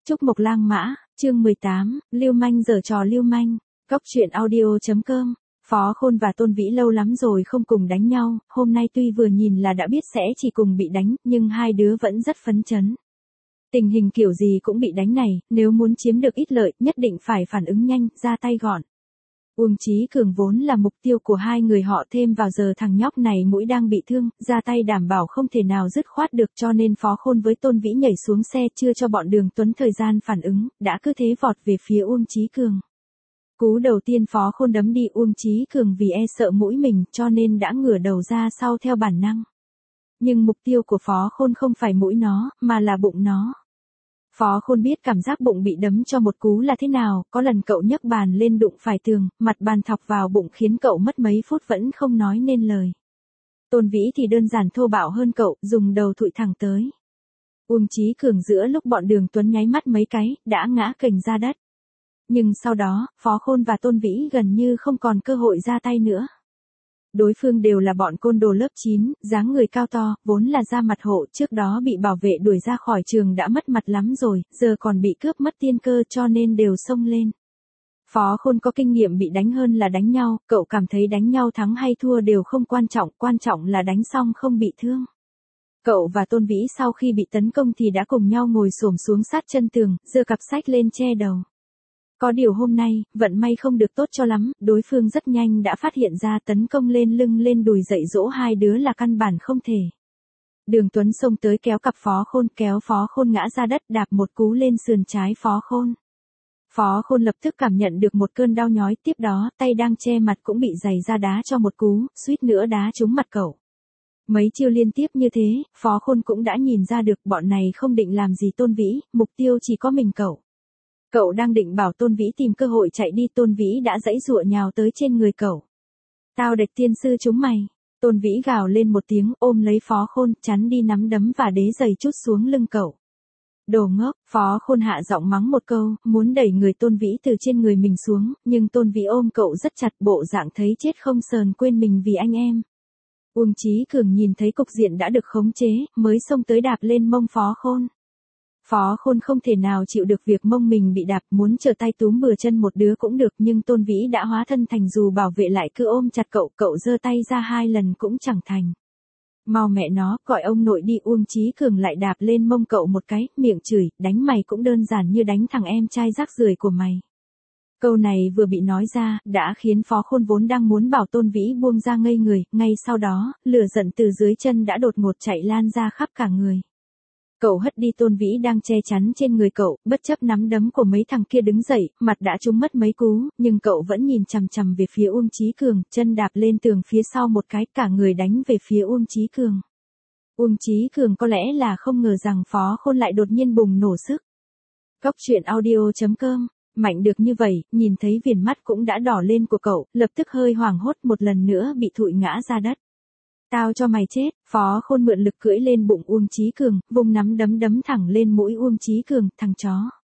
Trúc Mộc Lang Mã, chương 18, lưu manh giở trò lưu manh. Cóc truyện audio.com. Phó Khôn và Tôn Vĩ lâu lắm rồi không cùng đánh nhau, hôm nay tuy vừa nhìn là đã biết sẽ chỉ cùng bị đánh, nhưng hai đứa vẫn rất phấn chấn. Tình hình kiểu gì cũng bị đánh này, nếu muốn chiếm được ít lợi, nhất định phải phản ứng nhanh, ra tay gọn. Uông Chí Cường vốn là mục tiêu của hai người họ, thêm vào giờ thằng nhóc này mũi đang bị thương, ra tay đảm bảo không thể nào dứt khoát được, cho nên Phó Khôn với Tôn Vĩ nhảy xuống xe chưa cho bọn Đường Tuấn thời gian phản ứng, đã cứ thế vọt về phía Uông Chí Cường. Cú đầu tiên Phó Khôn đấm đi Uông Chí Cường vì e sợ mũi mình, cho nên đã ngửa đầu ra sau theo bản năng. Nhưng mục tiêu của Phó Khôn không phải mũi nó, mà là bụng nó. Phó Khôn biết cảm giác bụng bị đấm cho một cú là thế nào, có lần cậu nhấc bàn lên đụng phải tường, mặt bàn thọc vào bụng khiến cậu mất mấy phút vẫn không nói nên lời. Tôn Vĩ thì đơn giản thô bạo hơn cậu, dùng đầu thụi thẳng tới. Uông Chí Cường giữa lúc bọn Đường Tuấn nháy mắt mấy cái, đã ngã kềnh ra đất. Nhưng sau đó, Phó Khôn và Tôn Vĩ gần như không còn cơ hội ra tay nữa. Đối phương đều là bọn côn đồ lớp 9, dáng người cao to, vốn là da mặt hộ, trước đó bị bảo vệ đuổi ra khỏi trường đã mất mặt lắm rồi, giờ còn bị cướp mất tiên cơ cho nên đều xông lên. Phó Khôn có kinh nghiệm bị đánh hơn là đánh nhau, cậu cảm thấy đánh nhau thắng hay thua đều không quan trọng là đánh xong không bị thương. Cậu và Tôn Vĩ sau khi bị tấn công thì đã cùng nhau ngồi xổm xuống sát chân tường, giơ cặp sách lên che đầu. Có điều hôm nay, vận may không được tốt cho lắm, đối phương rất nhanh đã phát hiện ra tấn công lên lưng lên đùi dạy dỗ hai đứa là căn bản không thể. Đường Tuấn xông tới kéo cặp Phó Khôn, kéo Phó Khôn ngã ra đất, đạp một cú lên sườn trái Phó Khôn. Phó Khôn lập tức cảm nhận được một cơn đau nhói, tiếp đó tay đang che mặt cũng bị giày ra đá cho một cú, suýt nữa đá trúng mặt cậu. Mấy chiêu liên tiếp như thế, Phó Khôn cũng đã nhìn ra được bọn này không định làm gì Tôn Vĩ, mục tiêu chỉ có mình cậu. Cậu đang định bảo Tôn Vĩ tìm cơ hội chạy đi, Tôn Vĩ đã giãy giụa nhào tới trên người cậu. Tao địch tiên sư chúng mày. Tôn Vĩ gào lên một tiếng, ôm lấy Phó Khôn, chắn đi nắm đấm và đế giày trút xuống lưng cậu. Đồ ngốc, Phó Khôn hạ giọng mắng một câu, muốn đẩy người Tôn Vĩ từ trên người mình xuống, nhưng Tôn Vĩ ôm cậu rất chặt, bộ dạng thấy chết không sờn, quên mình vì anh em. Uông Chí Cường nhìn thấy cục diện đã được khống chế, mới xông tới đạp lên mông Phó Khôn. Phó Khôn không thể nào chịu được việc mông mình bị đạp, muốn trở tay túm bừa chân một đứa cũng được, nhưng Tôn Vĩ đã hóa thân thành dù bảo vệ lại cứ ôm chặt cậu, cậu giơ tay ra hai lần cũng chẳng thành. Mau mẹ nó, gọi ông nội đi. Uông Chí Cường lại đạp lên mông cậu một cái, miệng chửi, đánh mày cũng đơn giản như đánh thằng em trai rác rưởi của mày. Câu này vừa bị nói ra, đã khiến Phó Khôn vốn đang muốn bảo Tôn Vĩ buông ra ngây người, ngay sau đó, lửa giận từ dưới chân đã đột ngột chạy lan ra khắp cả người. Cậu hất đi Tôn Vĩ đang che chắn trên người cậu, bất chấp nắm đấm của mấy thằng kia đứng dậy, mặt đã trúng mất mấy cú, nhưng cậu vẫn nhìn chằm chằm về phía Uông Chí Cường, chân đạp lên tường phía sau một cái, cả người đánh về phía Uông Chí Cường. Uông Chí Cường có lẽ là không ngờ rằng Phó Khôn lại đột nhiên bùng nổ sức. Cóc truyện audio.com. Mạnh được như vậy, nhìn thấy viền mắt cũng đã đỏ lên của cậu, lập tức hơi hoảng hốt, một lần nữa bị thụi ngã ra đất. Tao cho mày chết. Phó Khôn mượn lực cưỡi lên bụng Uông Chí Cường, vùng nắm đấm thẳng lên mũi Uông Chí Cường, thằng chó.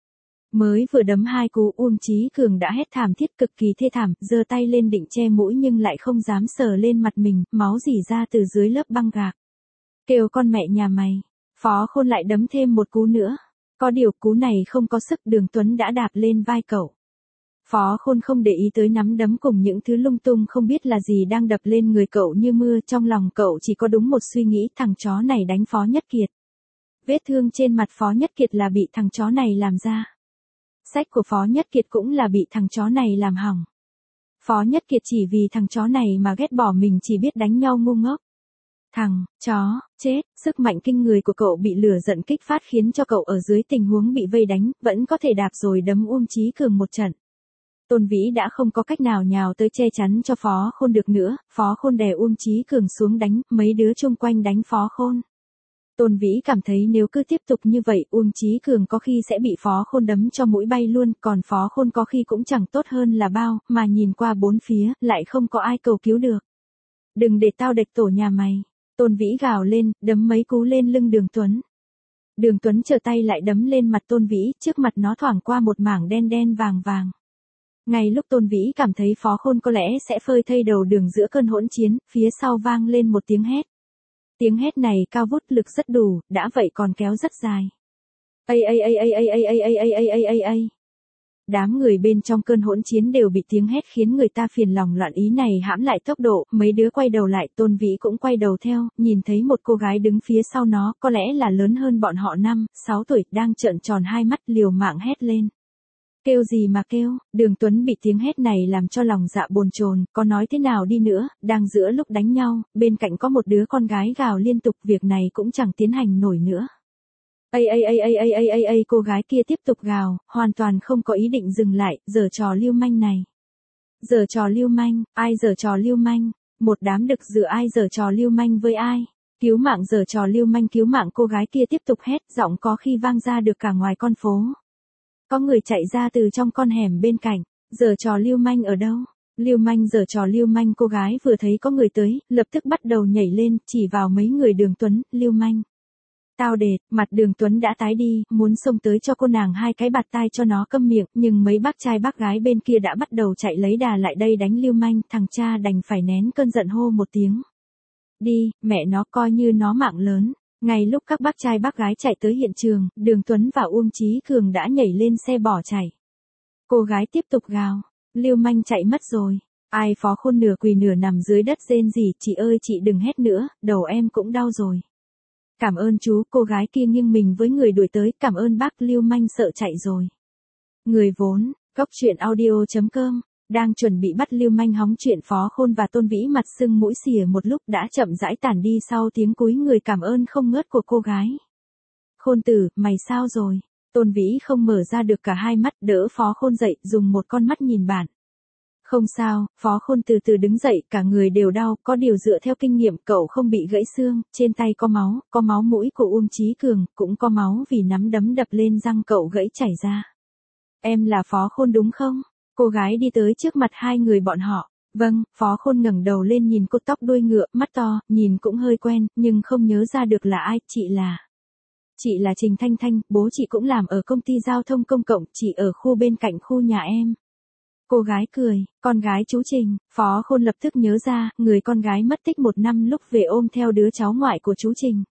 Mới vừa đấm hai cú, Uông Chí Cường đã hét thảm thiết, cực kỳ thê thảm, giơ tay lên định che mũi nhưng lại không dám sờ lên mặt mình, máu rỉ ra từ dưới lớp băng gạc. Kêu con mẹ nhà mày. Phó Khôn lại đấm thêm một cú nữa. Có điều cú này không có sức, Đường Tuấn đã đạp lên vai cậu. Phó Khôn không để ý tới nắm đấm cùng những thứ lung tung không biết là gì đang đập lên người cậu như mưa, trong lòng cậu chỉ có đúng một suy nghĩ, thằng chó này đánh Phó Nhất Kiệt. Vết thương trên mặt Phó Nhất Kiệt là bị thằng chó này làm ra. Sách của Phó Nhất Kiệt cũng là bị thằng chó này làm hỏng. Phó Nhất Kiệt chỉ vì thằng chó này mà ghét bỏ mình, chỉ biết đánh nhau ngu ngốc. Thằng chó chết. Sức mạnh kinh người của cậu bị lửa giận kích phát khiến cho cậu ở dưới tình huống bị vây đánh, vẫn có thể đạp rồi đấm Uông Chí Cường một trận. Tôn Vĩ đã không có cách nào nhào tới che chắn cho Phó Khôn được nữa, Phó Khôn đè Uông Chí Cường xuống đánh, mấy đứa chung quanh đánh Phó Khôn. Tôn Vĩ cảm thấy nếu cứ tiếp tục như vậy, Uông Chí Cường có khi sẽ bị Phó Khôn đấm cho mũi bay luôn, còn Phó Khôn có khi cũng chẳng tốt hơn là bao, mà nhìn qua bốn phía, lại không có ai cầu cứu được. Đừng để tao địch tổ nhà mày. Tôn Vĩ gào lên, đấm mấy cú lên lưng Đường Tuấn. Đường Tuấn trở tay lại đấm lên mặt Tôn Vĩ, trước mặt nó thoảng qua một mảng đen đen vàng vàng. Ngay lúc Tôn Vĩ cảm thấy Phó Khôn có lẽ sẽ phơi thây đầu đường giữa cơn hỗn chiến, phía sau vang lên một tiếng hét. Tiếng hét này cao vút, lực rất đủ, đã vậy còn kéo rất dài. Đám người bên trong cơn hỗn chiến đều bị tiếng hét khiến người ta phiền lòng loạn, ý này hãm lại tốc độ, mấy đứa quay đầu lại, Tôn Vĩ cũng quay đầu theo, nhìn thấy một cô gái đứng phía sau nó, có lẽ là lớn hơn bọn họ 5-6 tuổi, đang trợn tròn hai mắt liều mạng hét lên. Kêu gì mà kêu, Đường Tuấn bị tiếng hét này làm cho lòng dạ bồn chồn, có nói thế nào đi nữa, đang giữa lúc đánh nhau, bên cạnh có một đứa con gái gào liên tục, việc này cũng chẳng tiến hành nổi nữa. Cô gái kia tiếp tục gào, hoàn toàn không có ý định dừng lại, giở trò lưu manh này. Giở trò lưu manh, ai giở trò lưu manh, một đám đực dựa, ai giở trò lưu manh với ai. Cứu mạng, giở trò lưu manh, cứu mạng, cô gái kia tiếp tục hét, giọng có khi vang ra được cả ngoài con phố. Có người chạy ra từ trong con hẻm bên cạnh, giở trò lưu manh ở đâu? Lưu manh, giở trò lưu manh, cô gái vừa thấy có người tới, lập tức bắt đầu nhảy lên, chỉ vào mấy người Đường Tuấn, lưu manh. Tao đệt, mặt Đường Tuấn đã tái đi, muốn xông tới cho cô nàng hai cái bạt tai cho nó câm miệng, nhưng mấy bác trai bác gái bên kia đã bắt đầu chạy lấy đà lại đây đánh lưu manh, thằng cha đành phải nén cơn giận hô một tiếng. Đi, mẹ nó, coi như nó mạng lớn. Ngay lúc các bác trai bác gái chạy tới hiện trường, Đường Tuấn và Uông Chí Cường đã nhảy lên xe bỏ chạy. Cô gái tiếp tục gào, lưu manh chạy mất rồi. Ai Phó Khôn nửa quỳ nửa nằm dưới đất rên rỉ, chị ơi chị đừng hét nữa, đầu em cũng đau rồi. Cảm ơn chú, cô gái kia nghiêng mình với người đuổi tới, cảm ơn bác, lưu manh sợ chạy rồi. Người vốn, góc truyện audio.com, đang chuẩn bị bắt lưu manh hóng chuyện, Phó Khôn và Tôn Vĩ mặt sưng mũi xìa một lúc đã chậm rãi tản đi sau tiếng cúi người cảm ơn không ngớt của cô gái. Khôn tử, mày sao rồi? Tôn Vĩ không mở ra được cả hai mắt, đỡ Phó Khôn dậy, dùng một con mắt nhìn bạn. Không sao, Phó Khôn từ từ đứng dậy, cả người đều đau, có điều dựa theo kinh nghiệm cậu không bị gãy xương, trên tay có máu mũi của Uông Chí Cường, cũng có máu vì nắm đấm đập lên răng cậu gãy chảy ra. Em là Phó Khôn đúng không? Cô gái đi tới trước mặt hai người bọn họ. Vâng, Phó Khôn ngẩng đầu lên nhìn cô, tóc đuôi ngựa, mắt to, nhìn cũng hơi quen, nhưng không nhớ ra được là ai, Chị là Trình Thanh Thanh, bố chị cũng làm ở công ty giao thông công cộng, chị ở khu bên cạnh khu nhà em. Cô gái cười, con gái chú Trình, Phó Khôn lập tức nhớ ra, người con gái mất tích 1 năm lúc về ôm theo đứa cháu ngoại của chú Trình.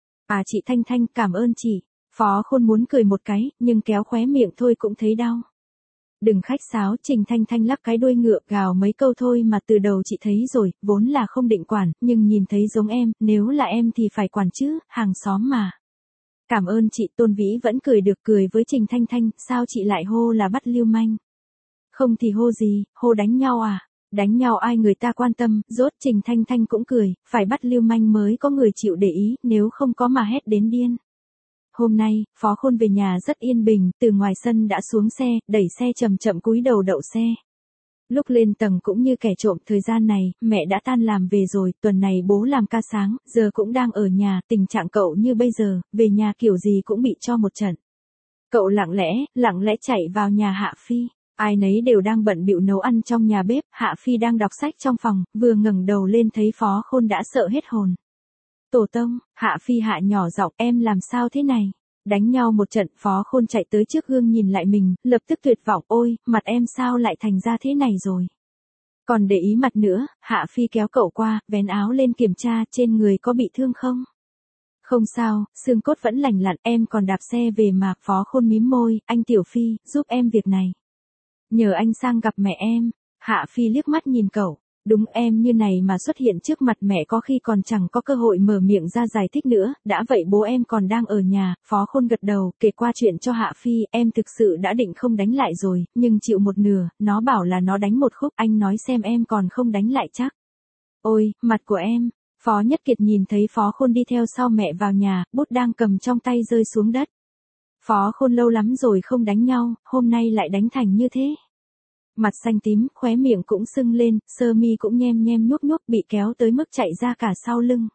À chị Thanh Thanh, cảm ơn chị. Phó Khôn muốn cười một cái, nhưng kéo khóe miệng thôi cũng thấy đau. Đừng khách sáo, Trình Thanh Thanh lắc cái đuôi ngựa, gào mấy câu thôi mà từ đầu chị thấy rồi, vốn là không định quản, nhưng nhìn thấy giống em, nếu là em thì phải quản chứ, hàng xóm mà. Cảm ơn chị, Tôn Vĩ vẫn cười được, cười với Trình Thanh Thanh, sao chị lại hô là bắt lưu manh? Không thì hô gì, hô đánh nhau à? Đánh nhau ai người ta quan tâm, rốt Trình Thanh Thanh cũng cười, phải bắt lưu manh mới có người chịu để ý, nếu không có mà hét đến điên. Hôm nay, Phó Khôn về nhà rất yên bình, từ ngoài sân đã xuống xe, đẩy xe chậm chậm cúi đầu đậu xe. Lúc lên tầng cũng như kẻ trộm, thời gian này, mẹ đã tan làm về rồi, tuần này bố làm ca sáng, giờ cũng đang ở nhà, tình trạng cậu như bây giờ, về nhà kiểu gì cũng bị cho một trận. Cậu lặng lẽ chạy vào nhà Hạ Phi. Ai nấy đều đang bận bịu nấu ăn trong nhà bếp, Hạ Phi đang đọc sách trong phòng, vừa ngẩng đầu lên thấy Phó Khôn đã sợ hết hồn. Tổ tông, Hạ Phi hạ nhỏ giọng, em làm sao thế này? Đánh nhau một trận, Phó Khôn chạy tới trước gương nhìn lại mình, lập tức tuyệt vọng, ôi, mặt em sao lại thành ra thế này rồi? Còn để ý mặt nữa, Hạ Phi kéo cậu qua, vén áo lên kiểm tra, trên người có bị thương không? Không sao, xương cốt vẫn lành lặn, em còn đạp xe về mà. Phó Khôn mím môi, anh Tiểu Phi, giúp em việc này. Nhờ anh sang gặp mẹ em. Hạ Phi liếc mắt nhìn cậu. Đúng, em như này mà xuất hiện trước mặt mẹ có khi còn chẳng có cơ hội mở miệng ra giải thích nữa, đã vậy bố em còn đang ở nhà. Phó Khôn gật đầu, kể qua chuyện cho Hạ Phi, em thực sự đã định không đánh lại rồi, nhưng chịu một nửa, nó bảo là nó đánh một khúc, anh nói xem em còn không đánh lại chắc. Ôi, mặt của em. Phó Nhất Kiệt nhìn thấy Phó Khôn đi theo sau mẹ vào nhà, bút đang cầm trong tay rơi xuống đất. Phó Khôn lâu lắm rồi không đánh nhau, hôm nay lại đánh thành như thế. Mặt xanh tím, khóe miệng cũng sưng lên, sơ mi cũng nhem nhem nhuốc nhuốc, bị kéo tới mức chạy ra cả sau lưng.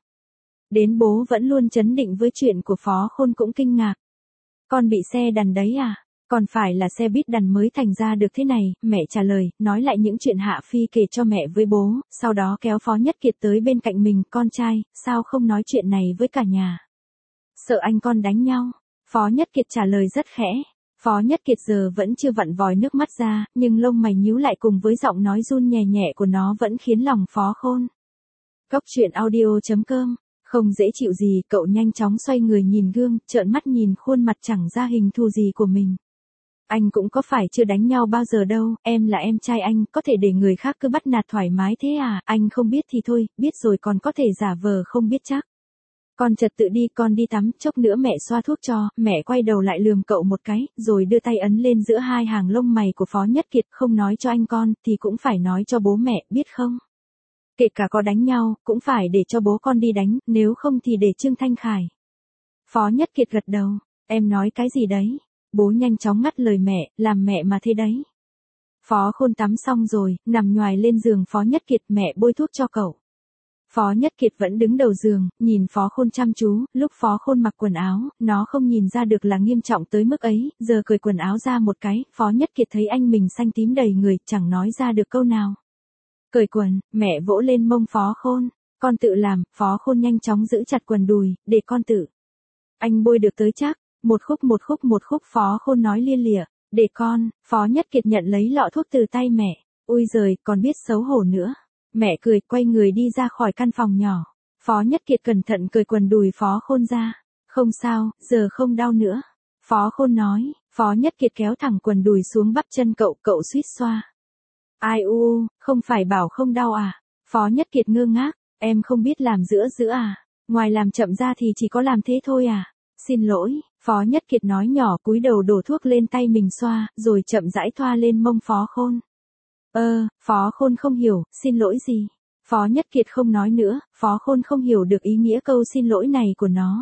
Đến bố vẫn luôn chấn định với chuyện của Phó Khôn cũng kinh ngạc. Con bị xe đằn đấy à? Còn phải là xe buýt đằn mới thành ra được thế này, mẹ trả lời, nói lại những chuyện Hạ Phi kể cho mẹ với bố, sau đó kéo Phó Nhất Kiệt tới bên cạnh mình, con trai, sao không nói chuyện này với cả nhà? Sợ anh con đánh nhau. Phó Nhất Kiệt trả lời rất khẽ. Phó Nhất Kiệt giờ vẫn chưa vặn vòi nước mắt ra, nhưng lông mày nhíu lại cùng với giọng nói run nhẹ nhẹ của nó vẫn khiến lòng Phó Khôn. Góc truyện audio.com, không dễ chịu gì, cậu nhanh chóng xoay người nhìn gương, trợn mắt nhìn khuôn mặt chẳng ra hình thù gì của mình. Anh cũng có phải chưa đánh nhau bao giờ đâu, em là em trai anh, có thể để người khác cứ bắt nạt thoải mái thế à, anh không biết thì thôi, biết rồi còn có thể giả vờ không biết chắc. Con trật tự đi, con đi tắm, chốc nữa mẹ xoa thuốc cho, mẹ quay đầu lại lườm cậu một cái, rồi đưa tay ấn lên giữa hai hàng lông mày của Phó Nhất Kiệt, không nói cho anh con, thì cũng phải nói cho bố mẹ, biết không? Kể cả có đánh nhau, cũng phải để cho bố con đi đánh, nếu không thì để Trương Thanh Khải. Phó Nhất Kiệt gật đầu, em nói cái gì đấy? Bố nhanh chóng ngắt lời mẹ, làm mẹ mà thế đấy. Phó Khôn tắm xong rồi, nằm nhoài lên giường Phó Nhất Kiệt, mẹ bôi thuốc cho cậu. Phó Nhất Kiệt vẫn đứng đầu giường, nhìn Phó Khôn chăm chú, lúc Phó Khôn mặc quần áo, nó không nhìn ra được là nghiêm trọng tới mức ấy, giờ cởi quần áo ra một cái, Phó Nhất Kiệt thấy anh mình xanh tím đầy người, chẳng nói ra được câu nào. Cởi quần, mẹ vỗ lên mông Phó Khôn, con tự làm, Phó Khôn nhanh chóng giữ chặt quần đùi, để con tự. Anh bôi được tới chắc, một khúc Phó Khôn nói lia lịa, để con, Phó Nhất Kiệt nhận lấy lọ thuốc từ tay mẹ, ui giời, còn biết xấu hổ nữa. Mẹ cười, quay người đi ra khỏi căn phòng nhỏ. Phó Nhất Kiệt cẩn thận cởi quần đùi Phó Khôn ra. Không sao, giờ không đau nữa. Phó Khôn nói, Phó Nhất Kiệt kéo thẳng quần đùi xuống bắp chân cậu, cậu suýt xoa. Ai u, không phải bảo không đau à? Phó Nhất Kiệt ngơ ngác, em không biết làm giữa à? Ngoài làm chậm ra thì chỉ có làm thế thôi à? Xin lỗi, Phó Nhất Kiệt nói nhỏ, cúi đầu đổ thuốc lên tay mình xoa, rồi chậm rãi thoa lên mông Phó Khôn. Phó Khôn không hiểu, xin lỗi gì? Phó Nhất Kiệt không nói nữa, Phó Khôn không hiểu được ý nghĩa câu xin lỗi này của nó.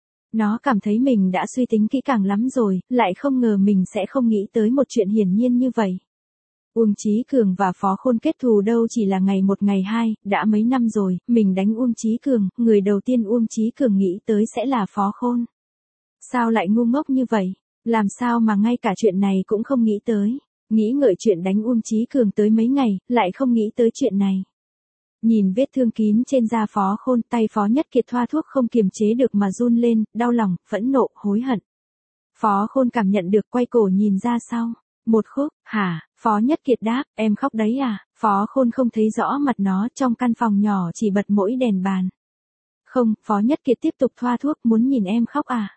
Nó cảm thấy mình đã suy tính kỹ càng lắm rồi, lại không ngờ mình sẽ không nghĩ tới một chuyện hiển nhiên như vậy. Uông Chí Cường và Phó Khôn kết thù đâu chỉ là ngày một ngày hai, đã mấy năm rồi, mình đánh Uông Chí Cường, người đầu tiên Uông Chí Cường nghĩ tới sẽ là Phó Khôn. Sao lại ngu ngốc như vậy? Làm sao mà ngay cả chuyện này cũng không nghĩ tới? Nghĩ ngợi chuyện đánh Uông Chí Cường tới mấy ngày, lại không nghĩ tới chuyện này. Nhìn vết thương kín trên da Phó Khôn, tay Phó Nhất Kiệt thoa thuốc không kiềm chế được mà run lên, đau lòng, phẫn nộ, hối hận. Phó Khôn cảm nhận được, quay cổ nhìn ra sau. Một khúc, hả? Phó Nhất Kiệt đáp, em khóc đấy à? Phó Khôn không thấy rõ mặt nó, trong căn phòng nhỏ chỉ bật mỗi đèn bàn. Không, Phó Nhất Kiệt tiếp tục thoa thuốc, muốn nhìn em khóc à?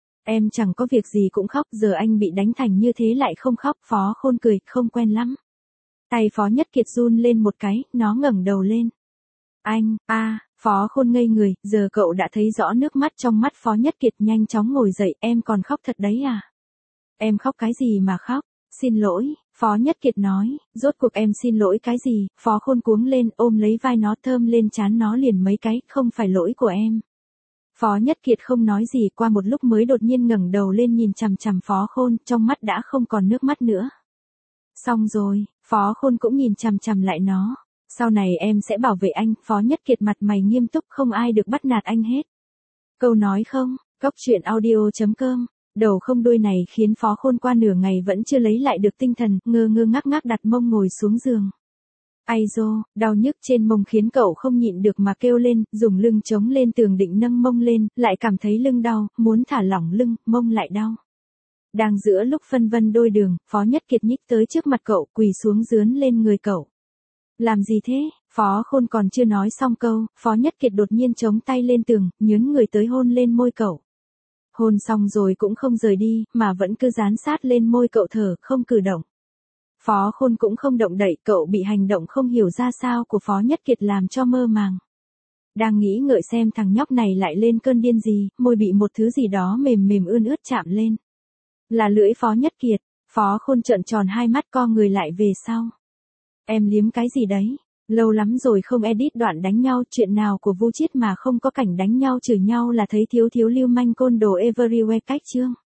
Em chẳng có việc gì cũng khóc, giờ anh bị đánh thành như thế lại không khóc. Phó Khôn cười, không quen lắm. Tay Phó Nhất Kiệt run lên một cái, nó ngẩng đầu lên. Anh, Phó Khôn ngây người, giờ cậu đã thấy rõ nước mắt trong mắt Phó Nhất Kiệt, nhanh chóng ngồi dậy, em còn khóc thật đấy à? Em khóc cái gì mà khóc? Xin lỗi, Phó Nhất Kiệt nói, rốt cuộc em xin lỗi cái gì? Phó Khôn cuống lên, ôm lấy vai nó, thơm lên trán nó liền mấy cái, không phải lỗi của em. Phó Nhất Kiệt không nói gì, qua một lúc mới đột nhiên ngẩng đầu lên nhìn chằm chằm Phó Khôn, trong mắt đã không còn nước mắt nữa. Xong rồi, Phó Khôn cũng nhìn chằm chằm lại nó. Sau này em sẽ bảo vệ anh. Phó Nhất Kiệt mặt mày nghiêm túc, không ai được bắt nạt anh hết. Câu nói không, goctruyện.audio.com. Đầu không đuôi này khiến Phó Khôn qua nửa ngày vẫn chưa lấy lại được tinh thần, ngơ ngơ ngác ngác đặt mông ngồi xuống giường. Ai dô, đau nhức trên mông khiến cậu không nhịn được mà kêu lên, dùng lưng chống lên tường định nâng mông lên, lại cảm thấy lưng đau, muốn thả lỏng lưng, mông lại đau. Đang giữa lúc phân vân đôi đường, Phó Nhất Kiệt nhích tới trước mặt cậu, quỳ xuống dướn lên người cậu. Làm gì thế? Phó Khôn còn chưa nói xong câu, Phó Nhất Kiệt đột nhiên chống tay lên tường, nhướng người tới hôn lên môi cậu. Hôn xong rồi cũng không rời đi, mà vẫn cứ dán sát lên môi cậu thở, không cử động. Phó Khôn cũng không động đậy, cậu bị hành động không hiểu ra sao của Phó Nhất Kiệt làm cho mơ màng. Đang nghĩ ngợi xem thằng nhóc này lại lên cơn điên gì, môi bị một thứ gì đó mềm mềm ươn ướt chạm lên. Là lưỡi Phó Nhất Kiệt. Phó Khôn trợn tròn hai mắt, co người lại về sau. Em liếm cái gì đấy? Lâu lắm rồi không edit đoạn đánh nhau, chuyện nào của Vu Chiết mà không có cảnh đánh nhau chửi nhau là thấy thiếu thiếu lưu manh côn đồ everywhere cách chương.